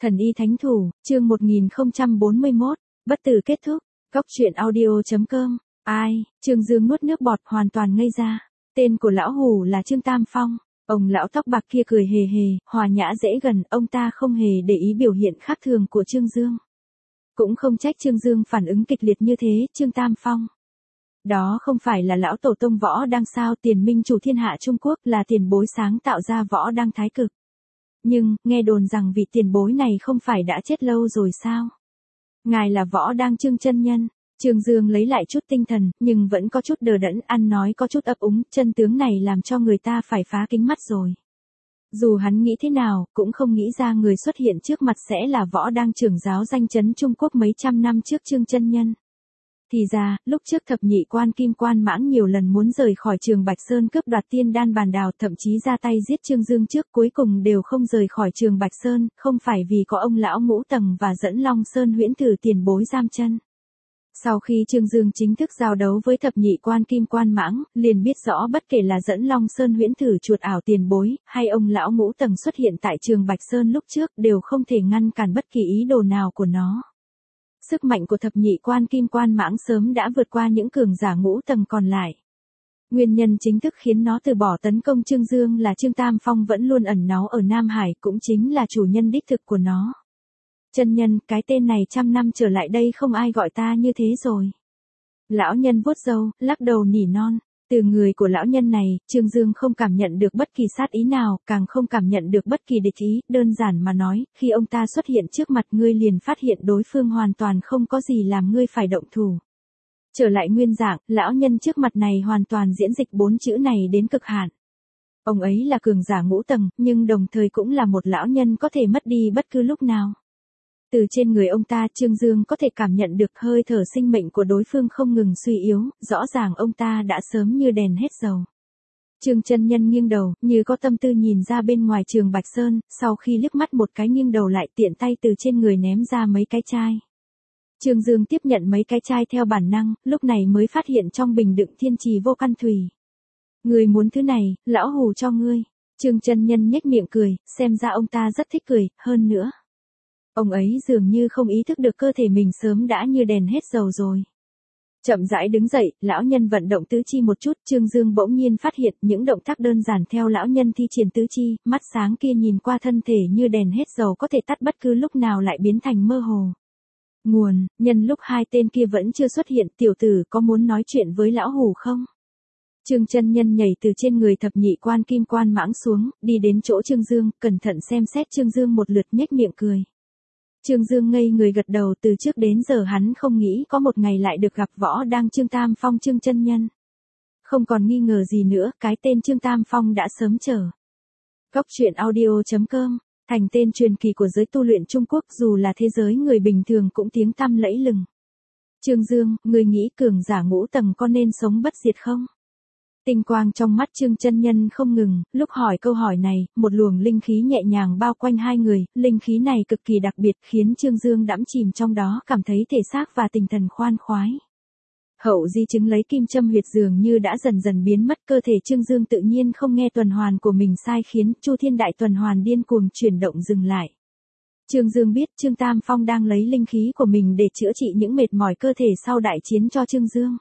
Thần y thánh thủ, chương 1041, bất tử kết thúc, góc truyện audio.com, ai, Trương Dương nuốt nước bọt hoàn toàn ngây ra, tên của lão hủ là Trương Tam Phong, ông lão tóc bạc kia cười hề hề, hòa nhã dễ gần, ông ta không hề để ý biểu hiện khác thường của Trương Dương. Cũng không trách Trương Dương phản ứng kịch liệt như thế, Trương Tam Phong. Đó không phải là lão tổ tông võ đang sao, tiền minh chủ thiên hạ Trung Quốc, là tiền bối sáng tạo ra võ đang thái cực. Nhưng, nghe đồn rằng vị tiền bối này không phải đã chết lâu rồi sao? Ngài là võ đang Trương chân nhân. Trương Dương lấy lại chút tinh thần, nhưng vẫn có chút đờ đẫn, ăn nói có chút ấp úng, chân tướng này làm cho người ta phải phá kính mắt rồi. Dù hắn nghĩ thế nào, cũng không nghĩ ra người xuất hiện trước mặt sẽ là võ đang trưởng giáo danh chấn Trung Quốc mấy trăm năm trước Trương chân nhân. Thì ra, lúc trước thập nhị quan Kim Quan Mãng nhiều lần muốn rời khỏi Trường Bạch Sơn cướp đoạt tiên đan bàn đào, thậm chí ra tay giết Trương Dương trước, cuối cùng đều không rời khỏi Trường Bạch Sơn, không phải vì có ông lão Ngũ Tầng và dẫn Long Sơn Huyễn Thử tiền bối giam chân. Sau khi Trương Dương chính thức giao đấu với thập nhị quan Kim Quan Mãng, liền biết rõ bất kể là dẫn Long Sơn Huyễn Thử chuột ảo tiền bối, hay ông lão Ngũ Tầng xuất hiện tại Trường Bạch Sơn lúc trước đều không thể ngăn cản bất kỳ ý đồ nào của nó. Sức mạnh của thập nhị quan Kim Quan Mãng sớm đã vượt qua những cường giả Ngũ Tầng còn lại. Nguyên nhân chính thức khiến nó từ bỏ tấn công Trương Dương là Trương Tam Phong vẫn luôn ẩn náu ở Nam Hải, cũng chính là chủ nhân đích thực của nó. Chân nhân, cái tên này trăm năm trở lại đây không ai gọi ta như thế rồi. Lão nhân vuốt râu, lắc đầu nỉ non. Từ người của lão nhân này, Trương Dương không cảm nhận được bất kỳ sát ý nào, càng không cảm nhận được bất kỳ địch ý, đơn giản mà nói, khi ông ta xuất hiện trước mặt ngươi liền phát hiện đối phương hoàn toàn không có gì làm ngươi phải động thủ. Trở lại nguyên dạng, lão nhân trước mặt này hoàn toàn diễn dịch 4 chữ này đến cực hạn. Ông ấy là cường giả Ngũ Tầng, nhưng đồng thời cũng là một lão nhân có thể mất đi bất cứ lúc nào. Từ trên người ông ta, Trương Dương có thể cảm nhận được hơi thở sinh mệnh của đối phương không ngừng suy yếu, rõ ràng ông ta đã sớm như đèn hết dầu. Trương chân nhân nghiêng đầu, như có tâm tư nhìn ra bên ngoài Trường Bạch Sơn, sau khi liếc mắt một cái nghiêng đầu lại tiện tay từ trên người ném ra mấy cái chai. Trương Dương tiếp nhận mấy cái chai theo bản năng, lúc này mới phát hiện trong bình đựng thiên trì vô căn thủy. Người muốn thứ này, lão hù cho ngươi. Trương chân nhân nhếch miệng cười, xem ra ông ta rất thích cười, hơn nữa. Ông ấy dường như không ý thức được cơ thể mình sớm đã như đèn hết dầu rồi. Chậm rãi đứng dậy, lão nhân vận động tứ chi một chút, Trương Dương bỗng nhiên phát hiện những động tác đơn giản theo lão nhân thi triển tứ chi, mắt sáng kia nhìn qua thân thể như đèn hết dầu có thể tắt bất cứ lúc nào lại biến thành mơ hồ. Nguồn, nhân lúc hai tên kia vẫn chưa xuất hiện, tiểu tử có muốn nói chuyện với lão hủ không? Trương chân nhân nhảy từ trên người thập nhị quan Kim Quan Mãng xuống, đi đến chỗ Trương Dương, cẩn thận xem xét Trương Dương một lượt nhếch miệng cười. Trương Dương ngây người gật đầu, từ trước đến giờ hắn không nghĩ có một ngày lại được gặp võ đang Trương Tam Phong Trương chân nhân. Không còn nghi ngờ gì nữa, cái tên Trương Tam Phong đã sớm chờ. Góc truyện audio.com, thành tên truyền kỳ của giới tu luyện Trung Quốc, dù là thế giới người bình thường cũng tiếng tăm lẫy lừng. Trương Dương, người nghĩ cường giả Ngũ Tầng có nên sống bất diệt không? Tinh quang trong mắt Trương chân nhân không ngừng, lúc hỏi câu hỏi này, một luồng linh khí nhẹ nhàng bao quanh hai người, linh khí này cực kỳ đặc biệt khiến Trương Dương đắm chìm trong đó, cảm thấy thể xác và tinh thần khoan khoái. Hậu di chứng lấy kim châm huyệt dường như đã dần dần biến mất, cơ thể Trương Dương tự nhiên không nghe tuần hoàn của mình sai khiến Chu Thiên Đại tuần hoàn điên cuồng chuyển động dừng lại. Trương Dương biết Trương Tam Phong đang lấy linh khí của mình để chữa trị những mệt mỏi cơ thể sau đại chiến cho Trương Dương.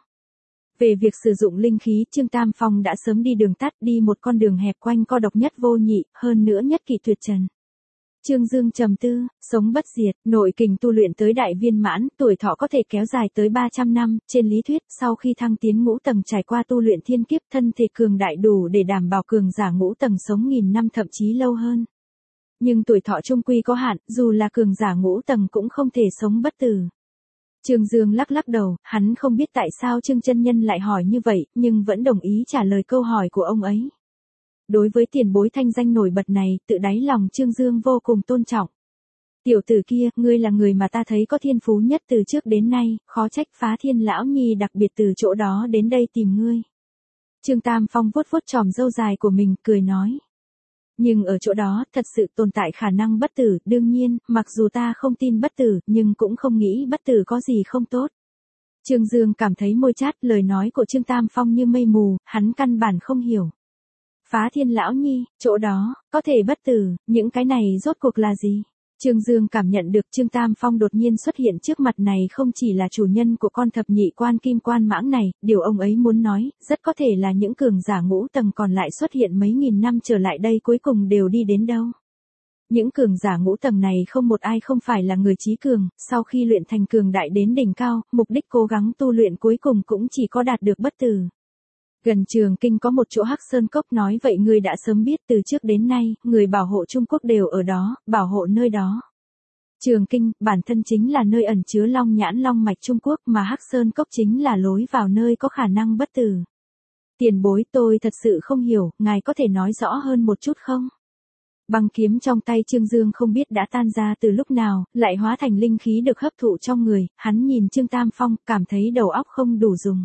Về việc sử dụng linh khí, Trương Tam Phong đã sớm đi đường tắt, đi một con đường hẹp quanh co độc nhất vô nhị, hơn nữa nhất kỳ tuyệt trần. Trương Dương trầm tư, sống bất diệt, nội kình tu luyện tới đại viên mãn, tuổi thọ có thể kéo dài tới 300 năm, trên lý thuyết, sau khi thăng tiến Ngũ Tầng trải qua tu luyện thiên kiếp, thân thể cường đại đủ để đảm bảo cường giả Ngũ Tầng sống nghìn năm thậm chí lâu hơn. Nhưng tuổi thọ trung quy có hạn, dù là cường giả Ngũ Tầng cũng không thể sống bất tử. Trương Dương lắc lắc đầu, hắn không biết tại sao Trương chân nhân lại hỏi như vậy, nhưng vẫn đồng ý trả lời câu hỏi của ông ấy. Đối với tiền bối thanh danh nổi bật này, tự đáy lòng Trương Dương vô cùng tôn trọng. Tiểu tử kia, ngươi là người mà ta thấy có thiên phú nhất từ trước đến nay, khó trách Phá Thiên lão nhi đặc biệt từ chỗ đó đến đây tìm ngươi. Trương Tam Phong vuốt vuốt chòm râu dài của mình, cười nói. Nhưng ở chỗ đó, thật sự tồn tại khả năng bất tử, đương nhiên, mặc dù ta không tin bất tử, nhưng cũng không nghĩ bất tử có gì không tốt. Trương Dương cảm thấy môi chát, lời nói của Trương Tam Phong như mây mù, hắn căn bản không hiểu. Phá Thiên lão nhi, chỗ đó, có thể bất tử, những cái này rốt cuộc là gì? Trương Dương cảm nhận được Trương Tam Phong đột nhiên xuất hiện trước mặt này không chỉ là chủ nhân của con thập nhị quan kim quan mãng này, điều ông ấy muốn nói, rất có thể là những cường giả ngũ tầng còn lại xuất hiện mấy nghìn năm trở lại đây cuối cùng đều đi đến đâu. Những cường giả ngũ tầng này không một ai không phải là người trí cường, sau khi luyện thành cường đại đến đỉnh cao, mục đích cố gắng tu luyện cuối cùng cũng chỉ có đạt được bất tử. Gần Trường Kinh có một chỗ Hắc Sơn Cốc, nói vậy ngươi đã sớm biết, từ trước đến nay, người bảo hộ Trung Quốc đều ở đó, bảo hộ nơi đó. Trường Kinh, bản thân chính là nơi ẩn chứa long nhãn long mạch Trung Quốc, mà Hắc Sơn Cốc chính là lối vào nơi có khả năng bất tử. Tiền bối, tôi thật sự không hiểu, ngài có thể nói rõ hơn một chút không? Băng kiếm trong tay Trương Dương không biết đã tan ra từ lúc nào, lại hóa thành linh khí được hấp thụ trong người, hắn nhìn Trương Tam Phong, cảm thấy đầu óc không đủ dùng.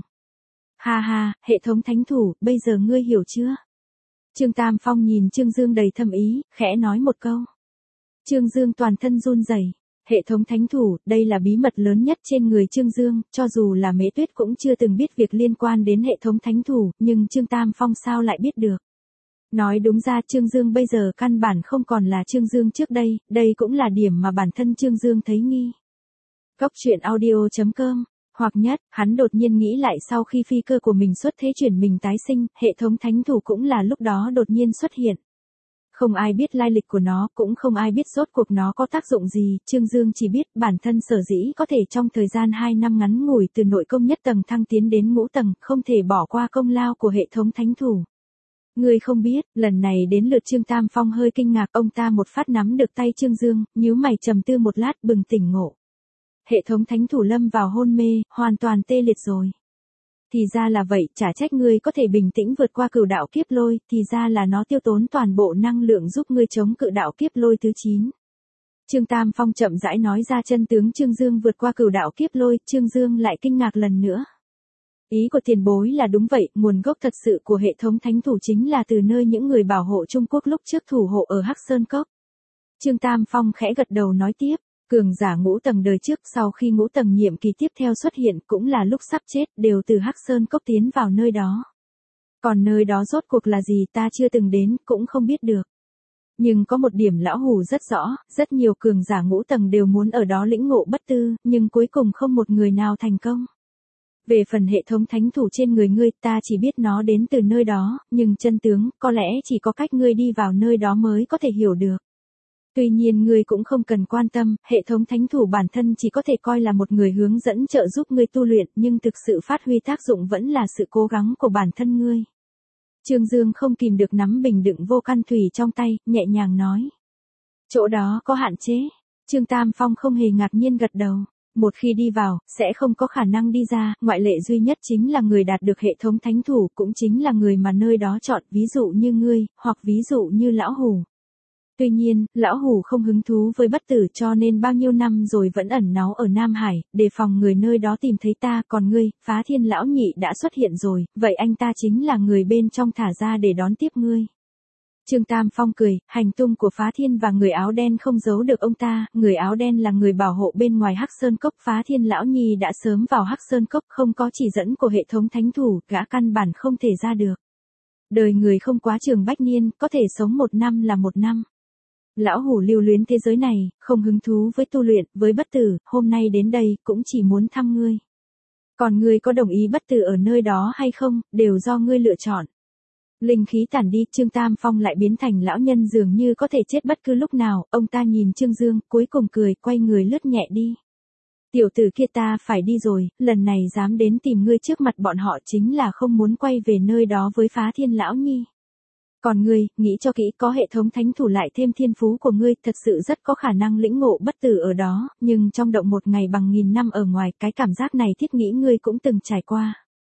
Ha ha, hệ thống thánh thủ, bây giờ ngươi hiểu chưa? Trương Tam Phong nhìn Trương Dương đầy thâm ý, khẽ nói một câu. Trương Dương toàn thân run rẩy. Hệ thống thánh thủ, đây là bí mật lớn nhất trên người Trương Dương, cho dù là Mễ Tuyết cũng chưa từng biết việc liên quan đến hệ thống thánh thủ, nhưng Trương Tam Phong sao lại biết được? Nói đúng ra Trương Dương bây giờ căn bản không còn là Trương Dương trước đây cũng là điểm mà bản thân Trương Dương thấy nghi. Góc truyện audio.com. Hoặc nhất, hắn đột nhiên nghĩ lại sau khi phi cơ của mình xuất thế chuyển mình tái sinh, hệ thống thánh thủ cũng là lúc đó đột nhiên xuất hiện. Không ai biết lai lịch của nó, cũng không ai biết rốt cuộc nó có tác dụng gì, Trương Dương chỉ biết bản thân sở dĩ có thể trong thời gian 2 năm ngắn ngủi từ nội công nhất tầng thăng tiến đến ngũ tầng, không thể bỏ qua công lao của hệ thống thánh thủ. Ngươi không biết, lần này đến lượt Trương Tam Phong hơi kinh ngạc, ông ta một phát nắm được tay Trương Dương, nhíu mày trầm tư một lát bừng tỉnh ngộ. Hệ thống thánh thủ lâm vào hôn mê, hoàn toàn tê liệt rồi. Thì ra là vậy, chả trách ngươi có thể bình tĩnh vượt qua cửu đạo kiếp lôi, thì ra là nó tiêu tốn toàn bộ năng lượng giúp ngươi chống cự đạo kiếp lôi thứ 9. Trương Tam Phong chậm rãi nói ra chân tướng Trương Dương vượt qua cửu đạo kiếp lôi, Trương Dương lại kinh ngạc lần nữa. Ý của tiền bối là đúng vậy, nguồn gốc thật sự của hệ thống thánh thủ chính là từ nơi những người bảo hộ Trung Quốc lúc trước thủ hộ ở Hắc Sơn Cốc. Trương Tam Phong khẽ gật đầu nói tiếp. Cường giả ngũ tầng đời trước sau khi ngũ tầng nhiệm kỳ tiếp theo xuất hiện cũng là lúc sắp chết đều từ Hắc Sơn Cốc tiến vào nơi đó. Còn nơi đó rốt cuộc là gì ta chưa từng đến cũng không biết được. Nhưng có một điểm lão hủ rất rõ, rất nhiều cường giả ngũ tầng đều muốn ở đó lĩnh ngộ bất tư, nhưng cuối cùng không một người nào thành công. Về phần hệ thống thánh thủ trên người ngươi ta chỉ biết nó đến từ nơi đó, nhưng chân tướng có lẽ chỉ có cách ngươi đi vào nơi đó mới có thể hiểu được. Tuy nhiên ngươi cũng không cần quan tâm, hệ thống thánh thủ bản thân chỉ có thể coi là một người hướng dẫn trợ giúp ngươi tu luyện, nhưng thực sự phát huy tác dụng vẫn là sự cố gắng của bản thân ngươi. Trương Dương không kìm được nắm bình đựng vô căn thủy trong tay, nhẹ nhàng nói. Chỗ đó có hạn chế. Trương Tam Phong không hề ngạc nhiên gật đầu. Một khi đi vào, sẽ không có khả năng đi ra, ngoại lệ duy nhất chính là người đạt được hệ thống thánh thủ, cũng chính là người mà nơi đó chọn, ví dụ như ngươi, hoặc ví dụ như lão hủ. Tuy nhiên, lão hủ không hứng thú với bất tử cho nên bao nhiêu năm rồi vẫn ẩn náu ở Nam Hải, đề phòng người nơi đó tìm thấy ta, còn ngươi, Phá Thiên lão nhị đã xuất hiện rồi, vậy anh ta chính là người bên trong thả ra để đón tiếp ngươi. Trương Tam Phong cười, hành tung của Phá Thiên và người áo đen không giấu được ông ta, người áo đen là người bảo hộ bên ngoài Hắc Sơn Cốc, Phá Thiên lão nhị đã sớm vào Hắc Sơn Cốc, không có chỉ dẫn của hệ thống thánh thủ, gã căn bản không thể ra được. Đời người không quá trường bách niên, có thể sống 1 năm là 1 năm. Lão hủ lưu luyến thế giới này, không hứng thú với tu luyện, với bất tử, hôm nay đến đây, cũng chỉ muốn thăm ngươi. Còn ngươi có đồng ý bất tử ở nơi đó hay không, đều do ngươi lựa chọn. Linh khí tản đi, Trương Tam Phong lại biến thành lão nhân dường như có thể chết bất cứ lúc nào, ông ta nhìn Trương Dương, cuối cùng cười, quay người lướt nhẹ đi. Tiểu tử kia ta phải đi rồi, lần này dám đến tìm ngươi trước mặt bọn họ chính là không muốn quay về nơi đó với Phá Thiên lão nhi. Còn ngươi, nghĩ cho kỹ, có hệ thống thánh thủ lại thêm thiên phú của ngươi, thật sự rất có khả năng lĩnh ngộ bất tử ở đó, nhưng trong động 1 ngày bằng 1000 năm ở ngoài, cái cảm giác này thiết nghĩ ngươi cũng từng trải qua.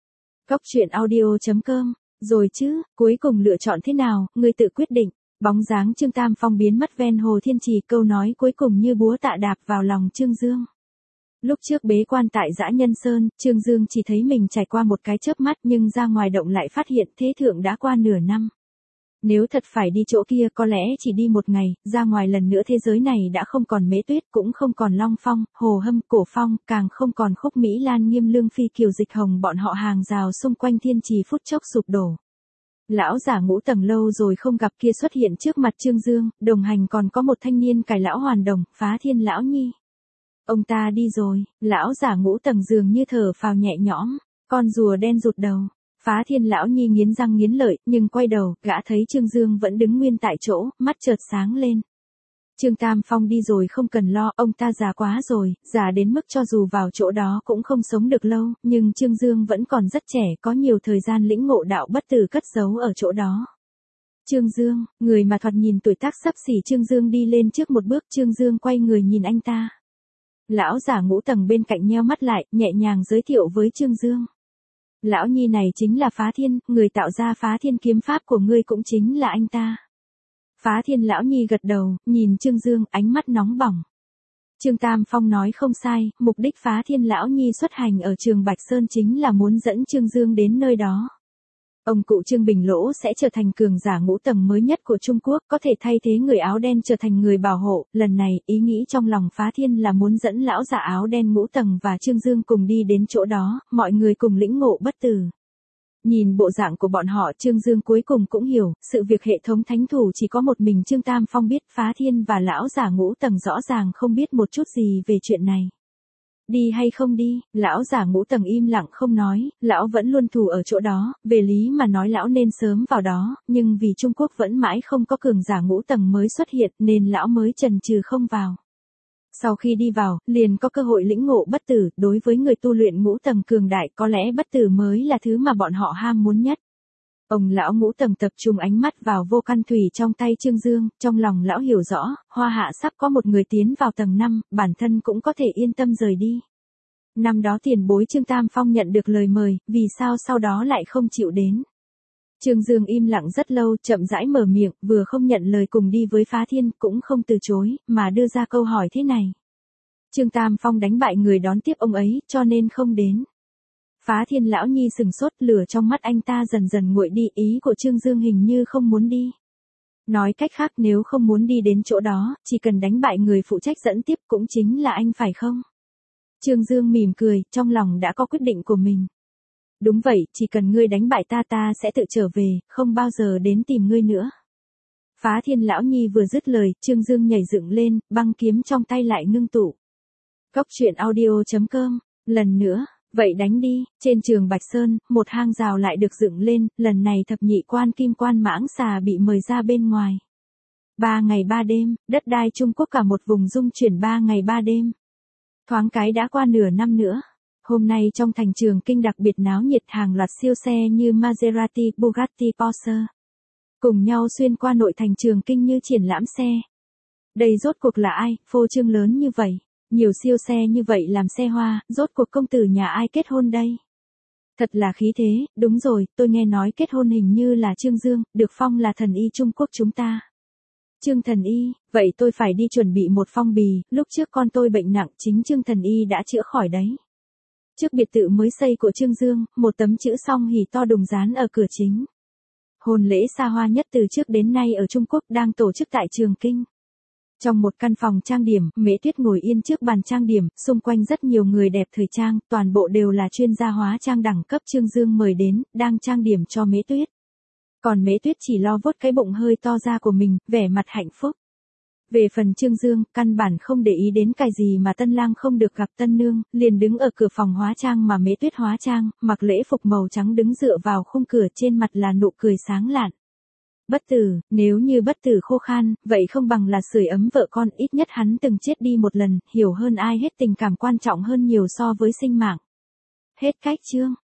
Góc truyện audio.com, rồi chứ, cuối cùng lựa chọn thế nào, ngươi tự quyết định. Bóng dáng Trương Tam Phong biến mất ven hồ Thiên Trì, câu nói cuối cùng như búa tạ đạp vào lòng Trương Dương. Lúc trước bế quan tại Dã Nhân Sơn, Trương Dương chỉ thấy mình trải qua một cái chớp mắt nhưng ra ngoài động lại phát hiện thế thượng đã qua nửa năm. Nếu thật phải đi chỗ kia có lẽ chỉ đi 1 ngày, ra ngoài lần nữa thế giới này đã không còn Mễ Tuyết, cũng không còn Long Phong, Hồ Hâm, Cổ Phong, càng không còn Khúc Mỹ Lan, Nghiêm Lương Phi, Kiều Dịch Hồng bọn họ hàng rào xung quanh Thiên Trì phút chốc sụp đổ. Lão giả Ngũ Tầng lâu rồi không gặp kia xuất hiện trước mặt Trương Dương, đồng hành còn có một thanh niên cài lão hoàn đồng, Phá Thiên lão nhi. Ông ta đi rồi, lão giả Ngũ Tầng dường như thở phào nhẹ nhõm, con rùa đen rụt đầu. Phá Thiên lão nhi nghiến răng nghiến lợi, nhưng quay đầu, gã thấy Trương Dương vẫn đứng nguyên tại chỗ, mắt chợt sáng lên. Trương Tam Phong đi rồi không cần lo, ông ta già quá rồi, già đến mức cho dù vào chỗ đó cũng không sống được lâu, nhưng Trương Dương vẫn còn rất trẻ, có nhiều thời gian lĩnh ngộ đạo bất tử cất giấu ở chỗ đó. Trương Dương, người mà thoạt nhìn tuổi tác xấp xỉ Trương Dương đi lên trước một bước, Trương Dương quay người nhìn anh ta. Lão giả Ngũ Tầng bên cạnh nheo mắt lại, nhẹ nhàng giới thiệu với Trương Dương. Lão nhi này chính là Phá Thiên, người tạo ra Phá Thiên kiếm pháp của ngươi cũng chính là anh ta. Phá Thiên lão nhi gật đầu, nhìn Trương Dương, ánh mắt nóng bỏng. Trương Tam Phong nói không sai, mục đích Phá Thiên lão nhi xuất hành ở trường Bạch Sơn chính là muốn dẫn Trương Dương đến nơi đó. Ông cụ Trương Bình Lỗ sẽ trở thành cường giả Ngũ Tầng mới nhất của Trung Quốc, có thể thay thế người áo đen trở thành người bảo hộ. Lần này, ý nghĩ trong lòng Phá Thiên là muốn dẫn lão giả áo đen Ngũ Tầng và Trương Dương cùng đi đến chỗ đó, mọi người cùng lĩnh ngộ bất tử. Nhìn bộ dạng của bọn họ, Trương Dương cuối cùng cũng hiểu, sự việc hệ thống thánh thủ chỉ có một mình Trương Tam Phong biết, Phá Thiên và lão giả Ngũ Tầng rõ ràng không biết một chút gì về chuyện này. Đi hay không đi, lão giả Ngũ Tầng im lặng không nói, lão vẫn luôn thủ ở chỗ đó, về lý mà nói lão nên sớm vào đó, nhưng vì Trung Quốc vẫn mãi không có cường giả Ngũ Tầng mới xuất hiện nên lão mới chần chừ không vào. Sau khi đi vào, liền có cơ hội lĩnh ngộ bất tử, đối với người tu luyện Ngũ Tầng cường đại có lẽ bất tử mới là thứ mà bọn họ ham muốn nhất. Ông lão Ngũ Tầng tập trung ánh mắt vào vô căn thủy trong tay Trương Dương, trong lòng lão hiểu rõ, Hoa Hạ sắp có một người tiến vào tầng 5, bản thân cũng có thể yên tâm rời đi. Năm đó tiền bối Trương Tam Phong nhận được lời mời, vì sao sau đó lại không chịu đến? Trương Dương im lặng rất lâu, chậm rãi mở miệng, vừa không nhận lời cùng đi với Phá Thiên, cũng không từ chối, mà đưa ra câu hỏi thế này. Trương Tam Phong đánh bại người đón tiếp ông ấy, cho nên không đến. Phá Thiên lão nhi sừng sốt, lửa trong mắt anh ta dần dần nguội đi, ý của Trương Dương hình như không muốn đi. Nói cách khác, nếu không muốn đi đến chỗ đó, chỉ cần đánh bại người phụ trách dẫn tiếp cũng chính là anh phải không? Trương Dương mỉm cười, trong lòng đã có quyết định của mình. Đúng vậy, chỉ cần ngươi đánh bại ta sẽ tự trở về, không bao giờ đến tìm ngươi nữa. Phá Thiên lão nhi vừa dứt lời, Trương Dương nhảy dựng lên, băng kiếm trong tay lại ngưng tụ. Cốc truyện audio.com, lần nữa, vậy đánh đi, trên trường Bạch Sơn, một hang rào lại được dựng lên, lần này thập nhị quan kim quan mãng xà bị mời ra bên ngoài. 3 ngày 3 đêm, đất đai Trung Quốc cả một vùng rung chuyển 3 ngày 3 đêm. Thoáng cái đã qua nửa năm nữa. Hôm nay trong thành Trường Kinh đặc biệt náo nhiệt, hàng loạt siêu xe như Maserati, Bugatti, Porsche cùng nhau xuyên qua nội thành Trường Kinh như triển lãm xe. Đây rốt cuộc là ai, phô trương lớn như vậy, nhiều siêu xe như vậy làm xe hoa, rốt cuộc công tử nhà ai kết hôn đây? Thật là khí thế, đúng rồi, tôi nghe nói kết hôn hình như là Trương Dương, được phong là thần y Trung Quốc chúng ta. Trương thần y, vậy tôi phải đi chuẩn bị một phong bì, lúc trước con tôi bệnh nặng chính Trương thần y đã chữa khỏi đấy. Trước biệt thự mới xây của Trương Dương, một tấm chữ song hỉ to đùng dán ở cửa chính. Hôn lễ xa hoa nhất từ trước đến nay ở Trung Quốc đang tổ chức tại Trường Kinh. Trong một căn phòng trang điểm, Mễ Tuyết ngồi yên trước bàn trang điểm, xung quanh rất nhiều người đẹp thời trang, toàn bộ đều là chuyên gia hóa trang đẳng cấp Trương Dương mời đến, đang trang điểm cho Mễ Tuyết. Còn Mễ Tuyết chỉ lo vuốt cái bụng hơi to ra của mình, vẻ mặt hạnh phúc. Về phần Trương Dương, căn bản không để ý đến cái gì mà tân lang không được gặp tân nương, liền đứng ở cửa phòng hóa trang mà Mễ Tuyết hóa trang, mặc lễ phục màu trắng đứng dựa vào khung cửa, trên mặt là nụ cười sáng lạn. Bất tử, nếu như bất tử khô khan, vậy không bằng là sưởi ấm vợ con, ít nhất hắn từng chết đi một lần, hiểu hơn ai hết tình cảm quan trọng hơn nhiều so với sinh mạng. Hết cách chương.